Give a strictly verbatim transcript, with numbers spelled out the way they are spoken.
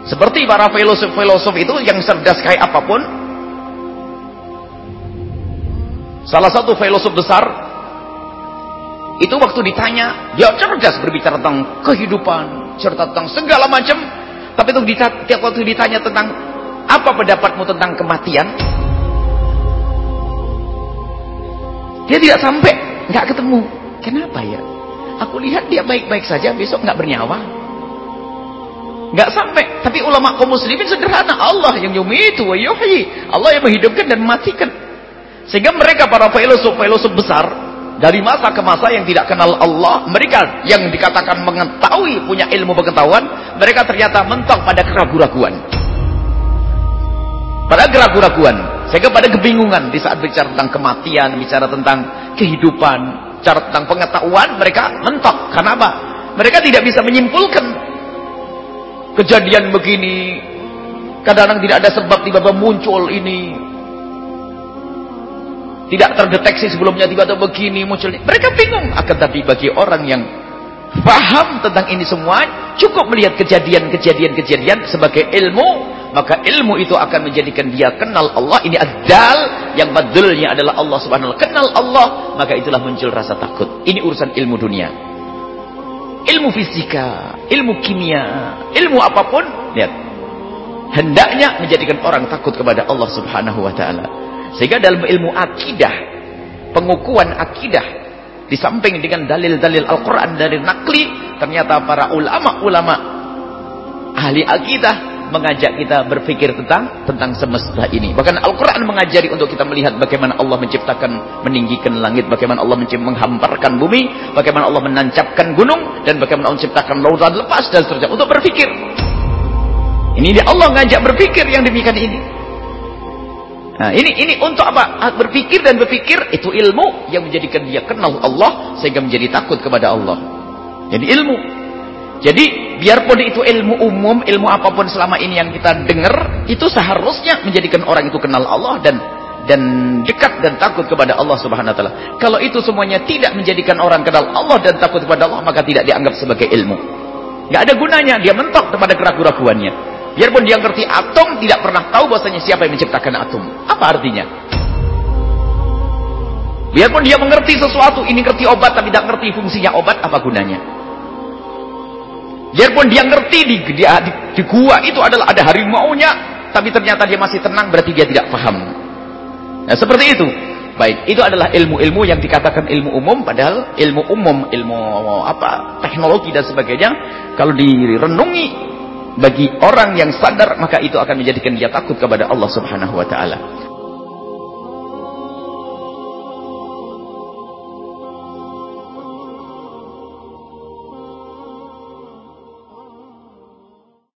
Seperti para filosof-filosof itu yang cerdas kayak apapun. Salah satu filosof besar itu waktu ditanya, dia cerdas berbicara tentang kehidupan, cerita tentang segala macam. Tapi itu tiap waktu ditanya tentang apa pendapatmu tentang kematian, dia tidak sampai, nggak ketemu. Kenapa ya? Aku lihat dia baik-baik saja, besok nggak bernyawa, nggak sampai. Tapi ulama kaum muslimin sederhana, Allah yang yumitu wa yuhyi, Allah yang menghidupkan dan mematikan. Sehingga mereka para filosof-filosof besar dari masa ke masa yang tidak kenal Allah, mereka yang dikatakan mengetahui, punya ilmu pengetahuan, mereka ternyata mentok pada keraguan-raguan, pada keraguan-raguan, sehingga pada kebingungan di saat bicara tentang kematian, bicara tentang kehidupan, bicara tentang pengetahuan, mereka mentok. Karena apa? Mereka tidak bisa menyimpulkan kejadian begini, kadang-kadang tidak ada sebab tiba-tiba muncul ini, tidak terdeteksi sebelumnya tiba-tiba begini muncul. Mereka bingung. Akan tapi bagi orang yang paham tentang ini semua, cukup melihat kejadian-kejadian-kejadian sebagai ilmu, maka ilmu itu akan menjadikan dia kenal Allah. Ini adal, yang badulnya adalah Allah subhanahu wa ta'ala. Kenal Allah, maka itulah muncul rasa takut. Ini urusan ilmu dunia, ilmu fisika, ilmu kimia, ilmu apapun, lihat, hendaknya menjadikan orang takut kepada Allah subhanahu wa ta'ala. Sehingga dalam ilmu akidah, pengukuhan akidah, di samping dengan dalil-dalil Al-Quran dari nakli, ternyata para ulama-ulama ahli akidah mengajak kita berpikir tentang tentang semesta ini. Bahkan Al-Quran mengajari untuk kita melihat bagaimana Allah menciptakan, meninggikan langit, bagaimana Allah menghamparkan bumi, bagaimana Allah menancapkan gunung, dan bagaimana Allah menciptakan lautan lepas dan seterusnya, untuk berpikir. Ini dia Allah ngajak berpikir yang demikian ini. Nah, ini ini untuk apa? Berpikir dan berpikir itu ilmu yang menjadikan dia kenal Allah sehingga menjadi takut kepada Allah. Jadi ilmu. Jadi biarpun itu ilmu umum, ilmu apapun selama ini yang kita dengar, itu seharusnya menjadikan orang itu kenal Allah dan dan dekat dan takut kepada Allah Subhanahu wa taala. Kalau itu semuanya tidak menjadikan orang kenal Allah dan takut kepada Allah, maka tidak dianggap sebagai ilmu. Enggak ada gunanya, dia mentok kepada keraguan-raguannya. Biarpun dia ngerti atom, tidak pernah tahu bahwasanya siapa yang menciptakan atom. Apa artinya? Biarpun dia mengerti sesuatu, ini ngerti obat tapi tidak ngerti fungsinya obat, apa gunanya? Biarpun dia ngerti di, di, di, di gua itu adalah ada harimaunya, tapi ternyata dia masih tenang, berarti dia tidak paham. Nah, seperti itu. Baik, itu adalah ilmu-ilmu yang dikatakan ilmu umum, padahal ilmu umum, ilmu apa, teknologi dan sebagainya, kalau direnungi bagi orang yang sadar, maka itu akan menjadikan dia takut kepada Allah Subhanahu wa ta'ala.